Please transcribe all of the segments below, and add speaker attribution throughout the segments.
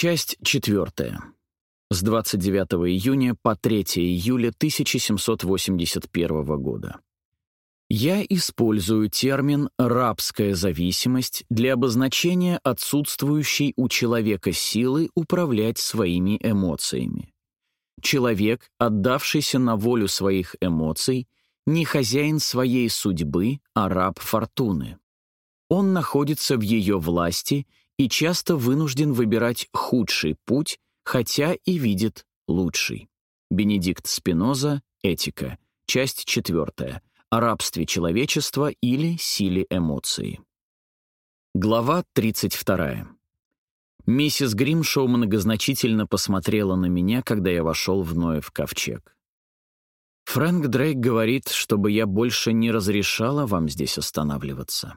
Speaker 1: Часть 4. С 29 июня по 3 июля 1781 года. Я использую термин «рабская зависимость» для обозначения отсутствующей у человека силы управлять своими эмоциями. Человек, отдавшийся на волю своих эмоций, не хозяин своей судьбы, а раб фортуны. Он находится в ее власти и часто вынужден выбирать худший путь, хотя и видит лучший. Бенедикт Спиноза, «Этика», часть 4. О рабстве человечества или силе эмоций. Глава 32. Миссис Гримшоу многозначительно посмотрела на меня, когда я вошел в Ноев ковчег. «Фрэнк Дрейк говорит, чтобы я больше не разрешала вам здесь останавливаться».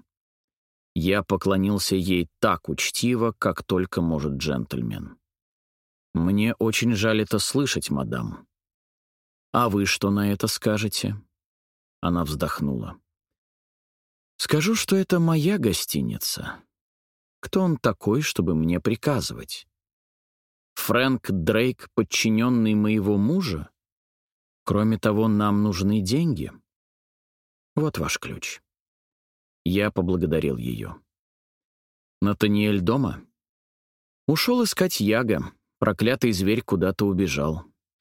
Speaker 1: Я поклонился ей так учтиво, как только может джентльмен. «Мне очень жаль это слышать, мадам. А вы что на это скажете?» Она вздохнула. «Скажу, что это моя гостиница. Кто он такой, чтобы мне приказывать? Фрэнк Дрейк, подчиненный моего мужа? Кроме того, нам нужны деньги. Вот ваш ключ». Я поблагодарил ее. «Натаниэль дома?» «Ушел искать Яга. Проклятый зверь куда-то убежал.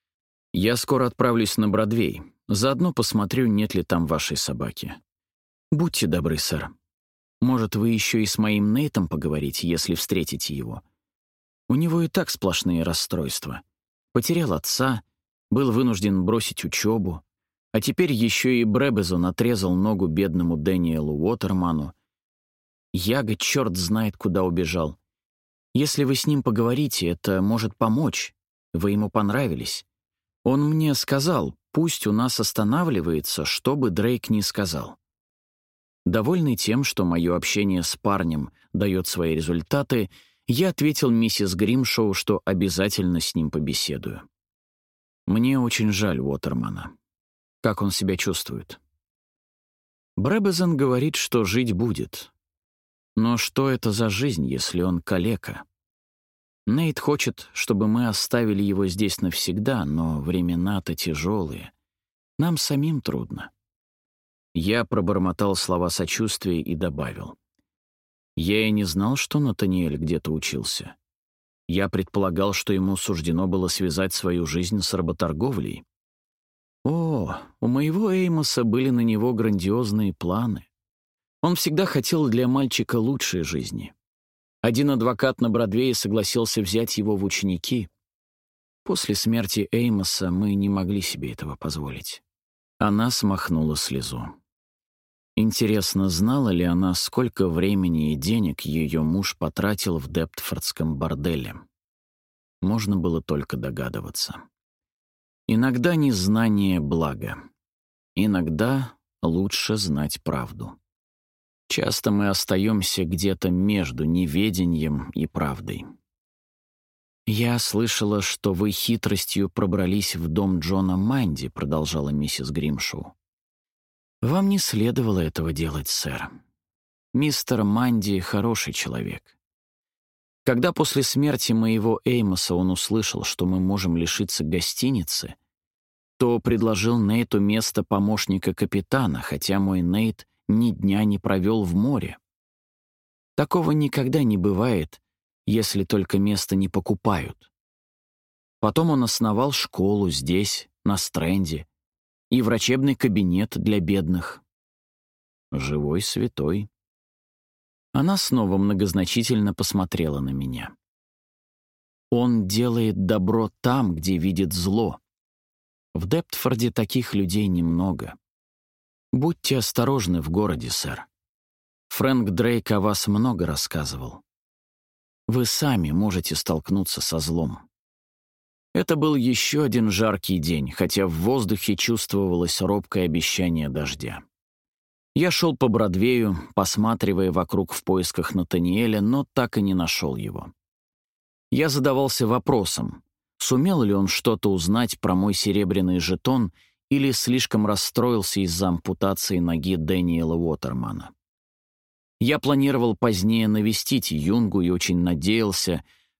Speaker 1: Я скоро отправлюсь на Бродвей. Заодно посмотрю, нет ли там вашей собаки. Будьте добры, сэр. Может, вы еще и с моим Нейтом поговорите, если встретите его. У него и так сплошные расстройства. Потерял отца, был вынужден бросить учебу, а теперь еще и Бребезон отрезал ногу бедному Дэниелу Уотерману. Яга черт знает, куда убежал. Если вы с ним поговорите, это может помочь. Вы ему понравились. Он мне сказал, пусть у нас останавливается, что бы Дрейк ни сказал». Довольный тем, что мое общение с парнем дает свои результаты, я ответил миссис Гримшоу, что обязательно с ним побеседую. «Мне очень жаль Уотермана. Как он себя чувствует?» Бребезон говорит, что жить будет. Но что это за жизнь, если он калека? Нейт хочет, чтобы мы оставили его здесь навсегда, но времена-то тяжелые. Нам самим трудно. Я пробормотал слова сочувствия и добавил. Я и не знал, что Натаниэль где-то учился. Я предполагал, что ему суждено было связать свою жизнь с работорговлей. О, у моего Эймоса были на него грандиозные планы. Он всегда хотел для мальчика лучшей жизни. Один адвокат на Бродвее согласился взять его в ученики. После смерти Эймоса мы не могли себе этого позволить. Она смахнула слезу. Интересно, знала ли она, сколько времени и денег ее муж потратил в Дептфордском борделе? Можно было только догадываться. Иногда незнание — благо. Иногда лучше знать правду. Часто мы остаемся где-то между неведением и правдой. «Я слышала, что вы хитростью пробрались в дом Джона Манди», — продолжала миссис Гримшоу. «Вам не следовало этого делать, сэр. Мистер Манди — хороший человек. Когда после смерти моего Эймоса он услышал, что мы можем лишиться гостиницы, то предложил Нейту место помощника капитана, хотя мой Нейт ни дня не провел в море. Такого никогда не бывает, если только место не покупают. Потом он основал школу здесь, на Стрэнде, и врачебный кабинет для бедных. Живой святой». Она снова многозначительно посмотрела на меня. «Он делает добро там, где видит зло. В Дептфорде таких людей немного. Будьте осторожны в городе, сэр. Фрэнк Дрейк о вас много рассказывал. Вы сами можете столкнуться со злом». Это был еще один жаркий день, хотя в воздухе чувствовалось робкое обещание дождя. Я шел по Бродвею, посматривая вокруг в поисках Натаниэля, но так и не нашел его. Я задавался вопросом, сумел ли он что-то узнать про мой серебряный жетон или слишком расстроился из-за ампутации ноги Дэниела Уотермана. Я планировал позднее навестить Юнгу и очень надеялся,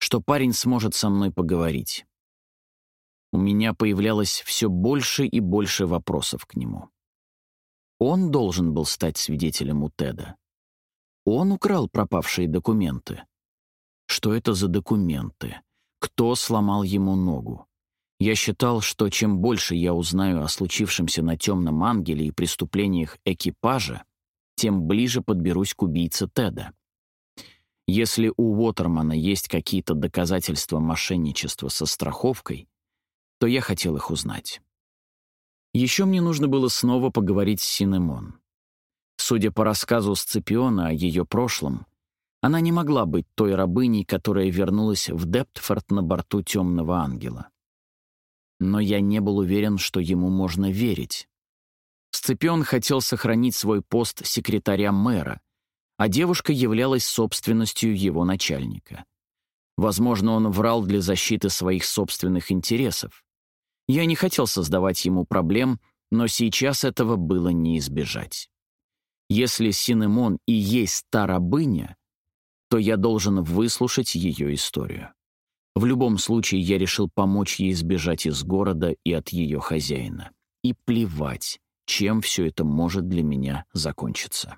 Speaker 1: что парень сможет со мной поговорить. У меня появлялось все больше и больше вопросов к нему. Он должен был стать свидетелем у Теда. Он украл пропавшие документы. Что это за документы? Кто сломал ему ногу? Я считал, что чем больше я узнаю о случившемся на Темном Ангеле и преступлениях экипажа, тем ближе подберусь к убийце Теда. Если у Уотермана есть какие-то доказательства мошенничества со страховкой, то я хотел их узнать. Еще мне нужно было снова поговорить с Синемон. Судя по рассказу Сципиона о ее прошлом, она не могла быть той рабыней, которая вернулась в Дептфорд на борту Темного Ангела. Но я не был уверен, что ему можно верить. Сципион хотел сохранить свой пост секретаря мэра, а девушка являлась собственностью его начальника. Возможно, он врал для защиты своих собственных интересов. Я не хотел создавать ему проблем, но сейчас этого было не избежать. Если Синемон и есть та рабыня, то я должен выслушать ее историю. В любом случае, я решил помочь ей сбежать из города и от ее хозяина. И плевать, чем все это может для меня закончиться.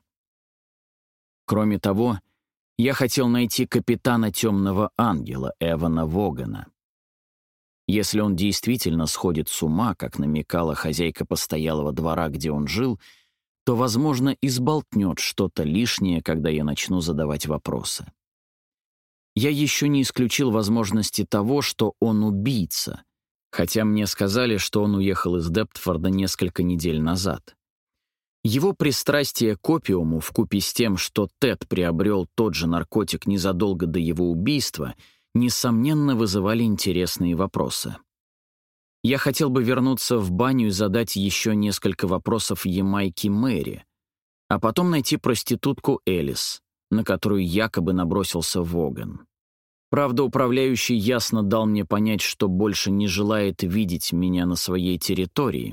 Speaker 1: Кроме того, я хотел найти капитана Темного Ангела Эвана Вогана. Если он действительно сходит с ума, как намекала хозяйка постоялого двора, где он жил, то, возможно, изболтнет что-то лишнее, когда я начну задавать вопросы. Я еще не исключил возможности того, что он убийца, хотя мне сказали, что он уехал из Дептфорда несколько недель назад. Его пристрастие к опиуму вкупе с тем, что Тед приобрел тот же наркотик незадолго до его убийства, несомненно, вызывали интересные вопросы. Я хотел бы вернуться в баню и задать еще несколько вопросов Ямайке Мэри, а потом найти проститутку Элис, на которую якобы набросился Воган. Правда, управляющий ясно дал мне понять, что больше не желает видеть меня на своей территории.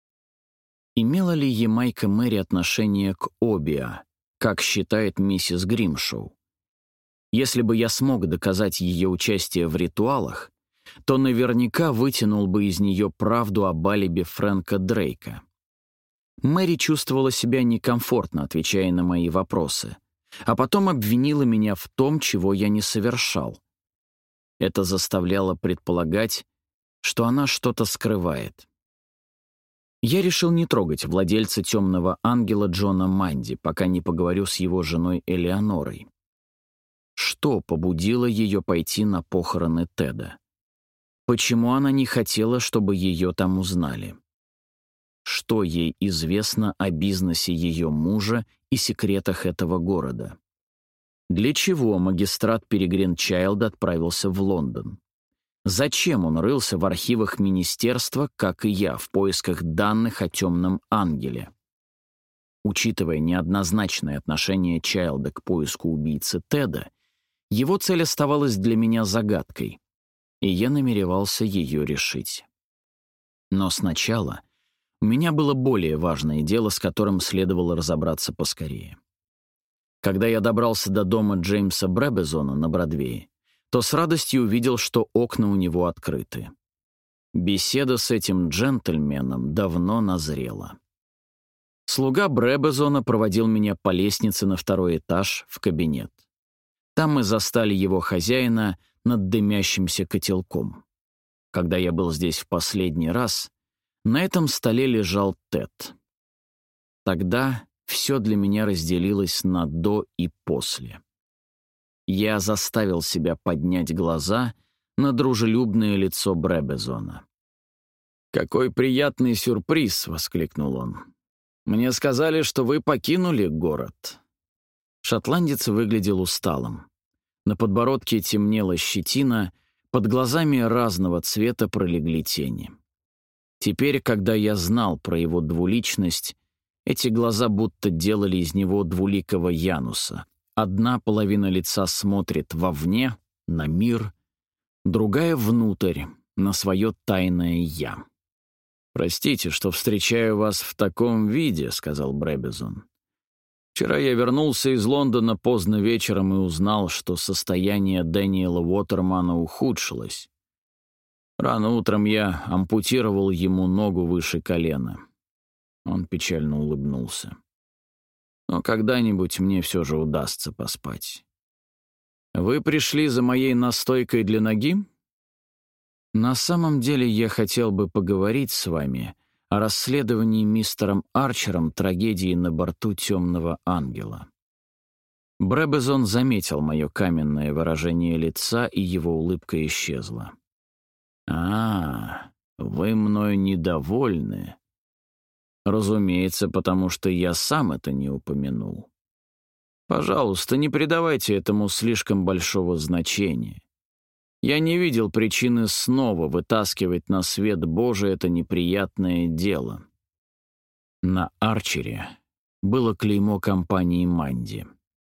Speaker 1: Имела ли Ямайка Мэри отношение к Обиа, как считает миссис Гримшоу? Если бы я смог доказать ее участие в ритуалах, то наверняка вытянул бы из нее правду об алиби Фрэнка Дрейка. Мэри чувствовала себя некомфортно, отвечая на мои вопросы, а потом обвинила меня в том, чего я не совершал. Это заставляло предполагать, что она что-то скрывает. Я решил не трогать владельца Темного Ангела Джона Манди, пока не поговорю с его женой Элеонорой. Что побудило ее пойти на похороны Теда? Почему она не хотела, чтобы ее там узнали? Что ей известно о бизнесе ее мужа и секретах этого города? Для чего магистрат Перегрин Чайлд отправился в Лондон? Зачем он рылся в архивах министерства, как и я, в поисках данных о Темном Ангеле? Учитывая неоднозначное отношение Чайлда к поиску убийцы Теда, его цель оставалась для меня загадкой, и я намеревался ее решить. Но сначала у меня было более важное дело, с которым следовало разобраться поскорее. Когда я добрался до дома Джеймса Бребезона на Бродвее, то с радостью увидел, что окна у него открыты. Беседа с этим джентльменом давно назрела. Слуга Бребезона проводил меня по лестнице на второй этаж в кабинет. Там мы застали его хозяина над дымящимся котелком. Когда я был здесь в последний раз, на этом столе лежал Тед. Тогда все для меня разделилось на «до» и «после». Я заставил себя поднять глаза на дружелюбное лицо Бребезона. «Какой приятный сюрприз!» — воскликнул он. «Мне сказали, что вы покинули город». Шотландец выглядел усталым. На подбородке темнела щетина, под глазами разного цвета пролегли тени. Теперь, когда я знал про его двуличность, эти глаза будто делали из него двуликого Януса. Одна половина лица смотрит вовне, на мир, другая — внутрь, на свое тайное «я». «Простите, что встречаю вас в таком виде», — сказал Бребезон. Вчера я вернулся из Лондона поздно вечером и узнал, что состояние Дэниела Уотермана ухудшилось. Рано утром я ампутировал ему ногу выше колена. Он печально улыбнулся. Но когда-нибудь мне все же удастся поспать. Вы пришли за моей настойкой для ноги? На самом деле я хотел бы поговорить с вами о расследовании мистером Арчером трагедии на борту «Темного ангела». Брэбезон заметил мое каменное выражение лица, и его улыбка исчезла. Вы мною недовольны. Разумеется, потому что я сам это не упомянул. Пожалуйста, не придавайте этому слишком большого значения. Я не видел причины снова вытаскивать на свет Божий это неприятное дело. На Арчере было клеймо компании «Манди».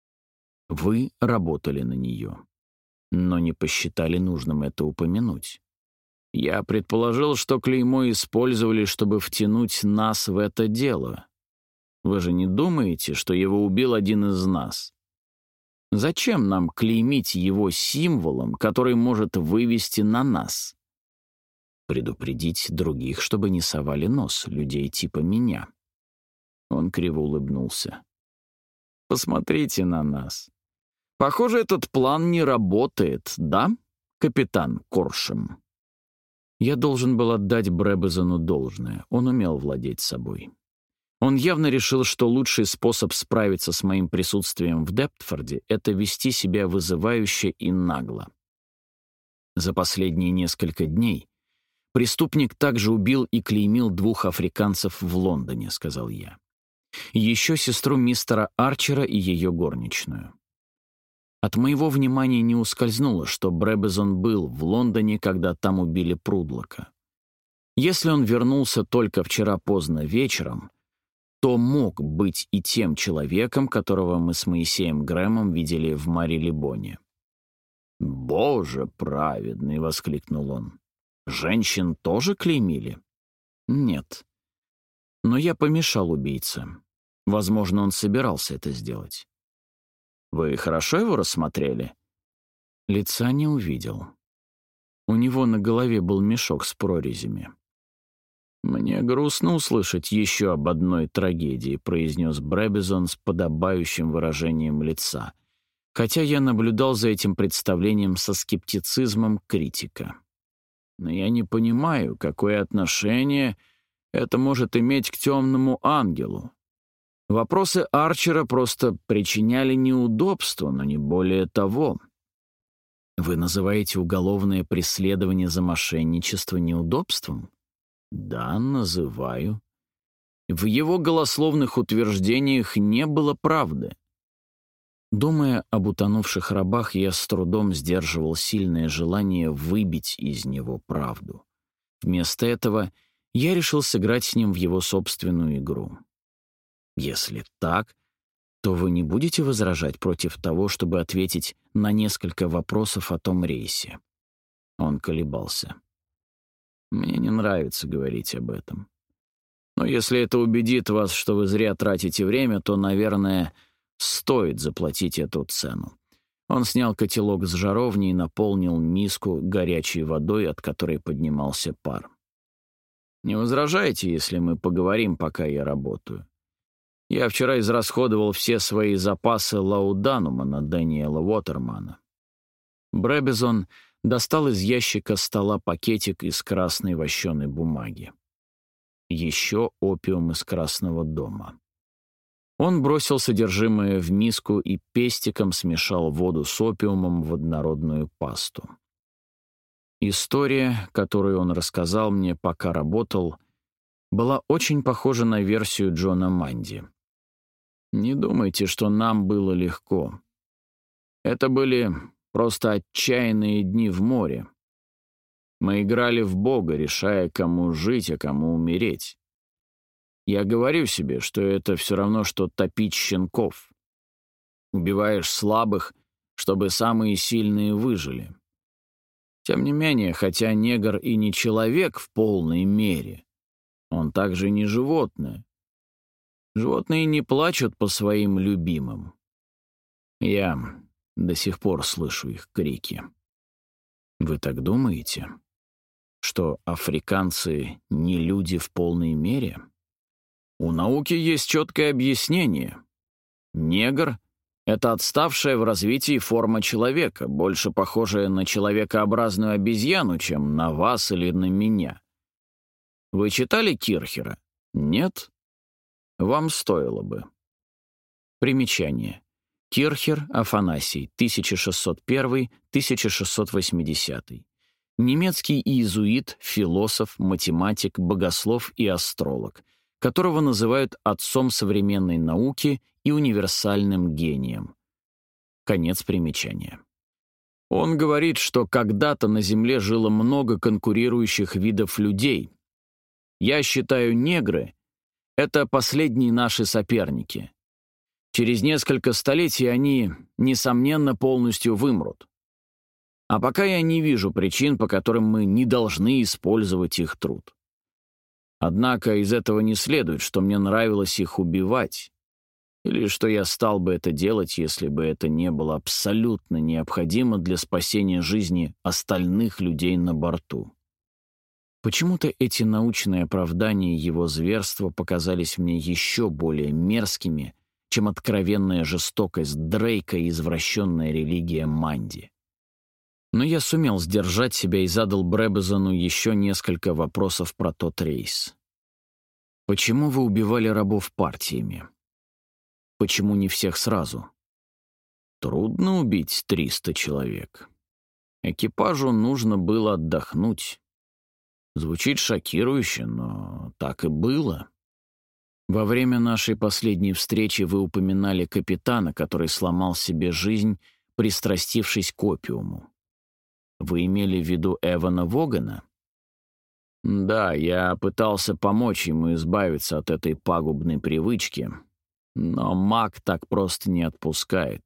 Speaker 1: Вы работали на нее, но не посчитали нужным это упомянуть. Я предположил, что клеймо использовали, чтобы втянуть нас в это дело. Вы же не думаете, что его убил один из нас? Зачем нам клеймить его символом, который может вывести на нас? Предупредить других, чтобы не совали нос, людей типа меня. Он криво улыбнулся. Посмотрите на нас. Похоже, этот план не работает, да, капитан Коршем? Я должен был отдать Брэбезону должное. Он умел владеть собой. Он явно решил, что лучший способ справиться с моим присутствием в Дептфорде — это вести себя вызывающе и нагло. За последние несколько дней преступник также убил и клеймил 2 африканцев в Лондоне, сказал я. Еще сестру мистера Арчера и ее горничную. От моего внимания не ускользнуло, что Брэбезон был в Лондоне, когда там убили Прудлока. Если он вернулся только вчера поздно вечером, то мог быть и тем человеком, которого мы с Моисеем Грэмом видели в Марилибоне. «Боже праведный!» — воскликнул он. «Женщин тоже клеймили?» «Нет. Но я помешал убийце. Возможно, он собирался это сделать». «Вы хорошо его рассмотрели?» Лица не увидел. У него на голове был мешок с прорезями. «Мне грустно услышать еще об одной трагедии», — произнес Брэбезон с подобающим выражением лица, хотя я наблюдал за этим представлением со скептицизмом критика. «Но я не понимаю, какое отношение это может иметь к темному ангелу. Вопросы Арчера просто причиняли неудобства, но не более того. Вы называете уголовное преследование за мошенничество неудобством?» «Да, называю». В его голословных утверждениях не было правды. Думая об утонувших рабах, я с трудом сдерживал сильное желание выбить из него правду. Вместо этого я решил сыграть с ним в его собственную игру. Если так, то вы не будете возражать против того, чтобы ответить на несколько вопросов о том рейсе? Он колебался. Мне не нравится говорить об этом. Но если это убедит вас, что вы зря тратите время, то, наверное, стоит заплатить эту цену. Он снял котелок с жаровни и наполнил миску горячей водой, от которой поднимался пар. «Не возражаете, если мы поговорим, пока я работаю? Я вчера израсходовал все свои запасы лауданума на Дэниела Уотермана». Брэбезон достал из ящика стола пакетик из красной вощеной бумаги. Еще опиум из Красного дома. Он бросил содержимое в миску и пестиком смешал воду с опиумом в однородную пасту. История, которую он рассказал мне, пока работал, была очень похожа на версию Джона Манди. Не думайте, что нам было легко. Это были просто отчаянные дни в море. Мы играли в Бога, решая, кому жить, а кому умереть. Я говорю себе, что это все равно, что топить щенков. Убиваешь слабых, чтобы самые сильные выжили. Тем не менее, хотя негр и не человек в полной мере, он также не животное. Животные не плачут по своим любимым. Я до сих пор слышу их крики. Вы так думаете, что африканцы не люди в полной мере? У науки есть четкое объяснение. Негр — это отставшая в развитии форма человека, больше похожая на человекообразную обезьяну, чем на вас или на меня. Вы читали Кирхера? Нет? Вам стоило бы. Примечание. Кирхер Афанасий, 1601-1680. Немецкий иезуит, философ, математик, богослов и астролог, которого называют отцом современной науки и универсальным гением. Конец примечания. Он говорит, что когда-то на Земле жило много конкурирующих видов людей. Я считаю, негры — это последние наши соперники. Через несколько столетий они, несомненно, полностью вымрут. А пока я не вижу причин, по которым мы не должны использовать их труд. Однако из этого не следует, что мне нравилось их убивать, или что я стал бы это делать, если бы это не было абсолютно необходимо для спасения жизни остальных людей на борту. Почему-то эти научные оправдания его зверства показались мне еще более мерзкими, чем откровенная жестокость Дрейка и извращенная религия Манди. Но я сумел сдержать себя и задал Бребезону еще несколько вопросов про тот рейс. Почему вы убивали рабов партиями? Почему не всех сразу? Трудно убить 300 человек. Экипажу нужно было отдохнуть. Звучит шокирующе, но так и было. Во время нашей последней встречи вы упоминали капитана, который сломал себе жизнь, пристрастившись к опиуму. Вы имели в виду Эвана Вогана? Да, я пытался помочь ему избавиться от этой пагубной привычки, но маг так просто не отпускает.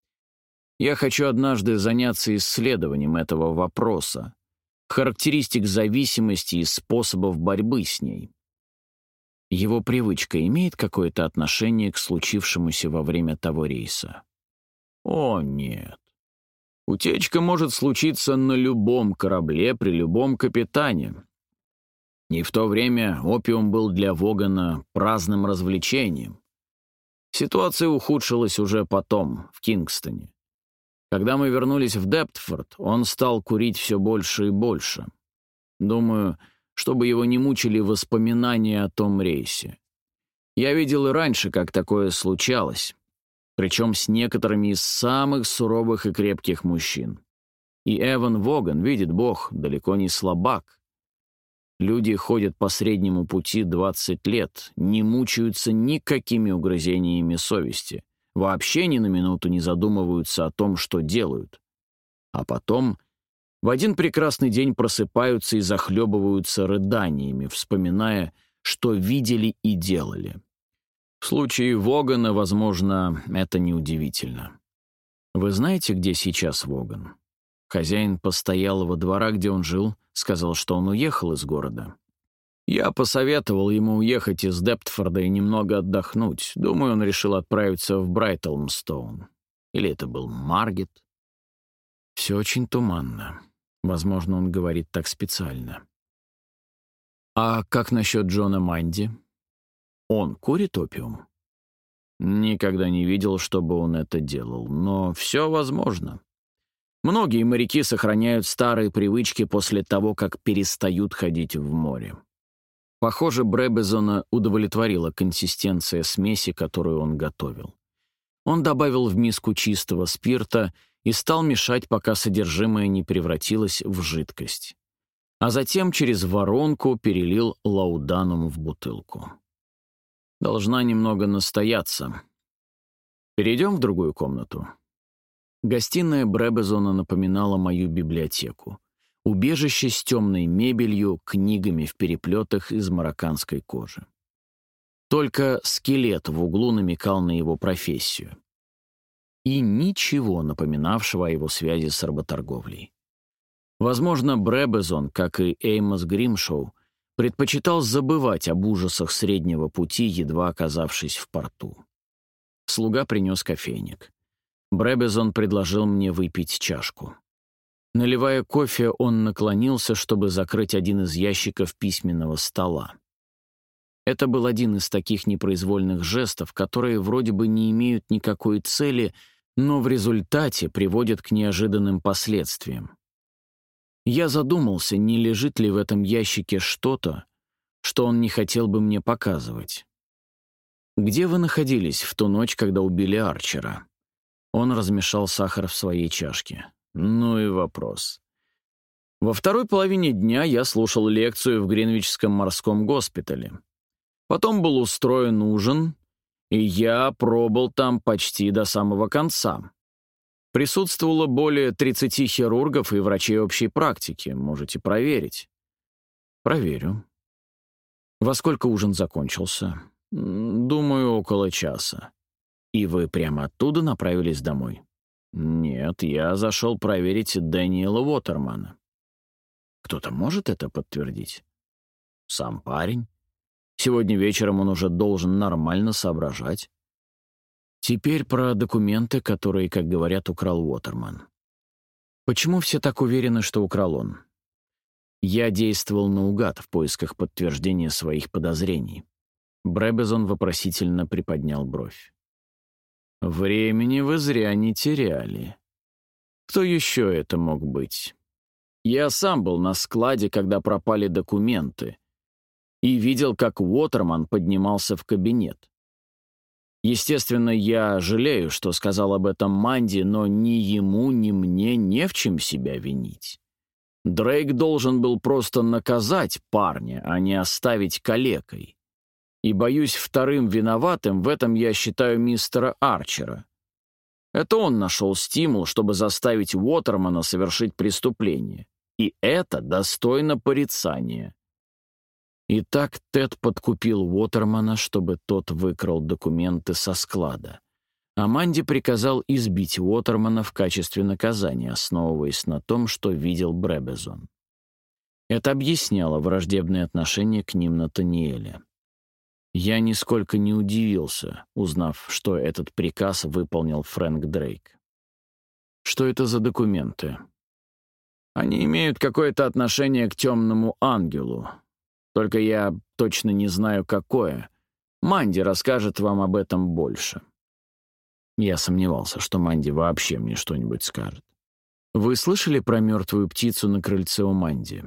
Speaker 1: Я хочу однажды заняться исследованием этого вопроса, характеристик зависимости и способов борьбы с ней. Его привычка имеет какое-то отношение к случившемуся во время того рейса? О, нет. Утечка может случиться на любом корабле при любом капитане. И в то время опиум был для Вогана праздным развлечением. Ситуация ухудшилась уже потом, в Кингстоне. Когда мы вернулись в Дептфорд, он стал курить все больше и больше. Думаю, чтобы его не мучили воспоминания о том рейсе. Я видел и раньше, как такое случалось, причем с некоторыми из самых суровых и крепких мужчин. И Эван Воган, видит Бог, далеко не слабак. Люди ходят по среднему пути 20 лет, не мучаются никакими угрызениями совести, вообще ни на минуту не задумываются о том, что делают. А потом в один прекрасный день просыпаются и захлебываются рыданиями, вспоминая, что видели и делали. В случае Вогана, возможно, это неудивительно. Вы знаете, где сейчас Воган? Хозяин постоялого двора, где он жил, сказал, что он уехал из города. Я посоветовал ему уехать из Дептфорда и немного отдохнуть. Думаю, он решил отправиться в Брайтолмстоун. Или это был Маргет? Все очень туманно. Возможно, он говорит так специально. А как насчет Джона Манди? Он курит опиум? Никогда не видел, чтобы он это делал, но все возможно. Многие моряки сохраняют старые привычки после того, как перестают ходить в море. Похоже, Бребезона удовлетворила консистенция смеси, которую он готовил. Он добавил в миску чистого спирта и стал мешать, пока содержимое не превратилось в жидкость. А затем через воронку перелил лауданум в бутылку. Должна немного настояться. Перейдем в другую комнату. Гостиная Бребезона напоминала мою библиотеку. Убежище с темной мебелью, книгами в переплетах из марокканской кожи. Только скелет в углу намекал на его профессию. И ничего напоминавшего о его связи с работорговлей. Возможно, Бребезон, как и Эймос Гримшоу, предпочитал забывать об ужасах среднего пути, едва оказавшись в порту. Слуга принес кофейник. Бребезон предложил мне выпить чашку. Наливая кофе, он наклонился, чтобы закрыть один из ящиков письменного стола. Это был один из таких непроизвольных жестов, которые вроде бы не имеют никакой цели, но в результате приводят к неожиданным последствиям. Я задумался, не лежит ли в этом ящике что-то, что он не хотел бы мне показывать. «Где вы находились в ту ночь, когда убили Арчера?» Он размешал сахар в своей чашке. Ну и вопрос. Во второй половине дня я слушал лекцию в Гринвичском морском госпитале. Потом был устроен ужин, и я пробыл там почти до самого конца. Присутствовало более 30 хирургов и врачей общей практики. Можете проверить. Проверю. Во сколько ужин закончился? Думаю, около часа. И вы прямо оттуда направились домой? Нет, я зашел проверить Дэниела Уотермана. Кто-то может это подтвердить? Сам парень. Сегодня вечером он уже должен нормально соображать. Теперь про документы, которые, как говорят, украл Уотерман. Почему все так уверены, что украл он? Я действовал наугад в поисках подтверждения своих подозрений. Бребезон вопросительно приподнял бровь. Времени вы зря не теряли. Кто еще это мог быть? Я сам был на складе, когда пропали документы, и видел, как Уотерман поднимался в кабинет. Естественно, я жалею, что сказал об этом Манди, но ни ему, ни мне не в чем себя винить. Дрейк должен был просто наказать парня, а не оставить калекой. И, боюсь, вторым виноватым в этом я считаю мистера Арчера. Это он нашел стимул, чтобы заставить Уотермана совершить преступление. И это достойно порицания. Итак, Тед подкупил Уотермана, чтобы тот выкрал документы со склада. А Манди приказал избить Уотермана в качестве наказания, основываясь на том, что видел Бребезон. Это объясняло враждебное отношение к ним Натаниэля. Я нисколько не удивился, узнав, что этот приказ выполнил Фрэнк Дрейк. Что это за документы? Они имеют какое-то отношение к темному ангелу. Только я точно не знаю, какое. Манди расскажет вам об этом больше. Я сомневался, что Манди вообще мне что-нибудь скажет. Вы слышали про мертвую птицу на крыльце у Манди?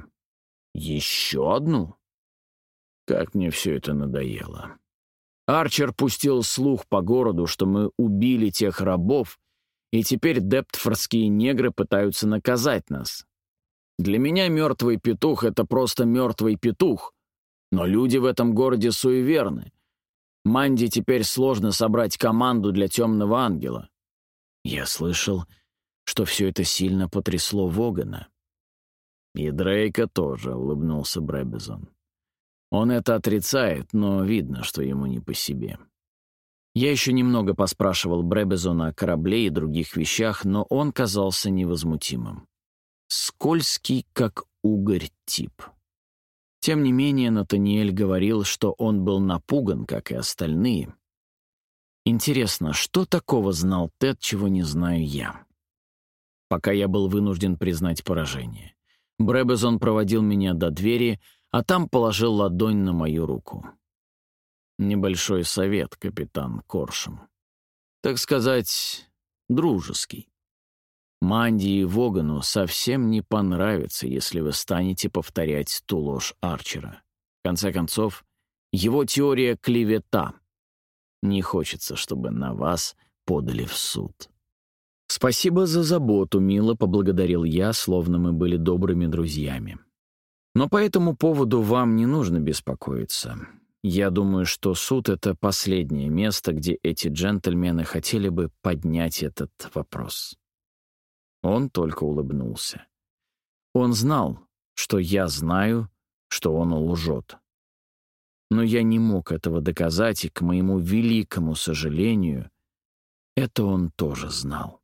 Speaker 1: Еще одну? Как мне все это надоело. Арчер пустил слух по городу, что мы убили тех рабов, и теперь дептфордские негры пытаются наказать нас. Для меня мертвый петух — это просто мертвый петух, но люди в этом городе суеверны. Манди теперь сложно собрать команду для темного ангела. Я слышал, что все это сильно потрясло Вогана. И Дрейка тоже, — улыбнулся Бребезон. Он это отрицает, но видно, что ему не по себе. Я еще немного поспрашивал Бребезона о корабле и других вещах, но он казался невозмутимым. Скользкий, как угорь, тип. Тем не менее, Натаниэль говорил, что он был напуган, как и остальные. Интересно, что такого знал Тед, чего не знаю я? Пока я был вынужден признать поражение. Бребезон проводил меня до двери, а там положил ладонь на мою руку. Небольшой совет, капитан Коршем. Так сказать, дружеский. Манди и Вогану совсем не понравится, если вы станете повторять ту ложь Арчера. В конце концов, его теория — клевета. Не хочется, чтобы на вас подали в суд. «Спасибо за заботу, мило», — поблагодарил я, словно мы были добрыми друзьями. «Но по этому поводу вам не нужно беспокоиться. Я думаю, что суд — это последнее место, где эти джентльмены хотели бы поднять этот вопрос». Он только улыбнулся. Он знал, что я знаю, что он лжет. Но я не мог этого доказать, и, к моему великому сожалению, это он тоже знал.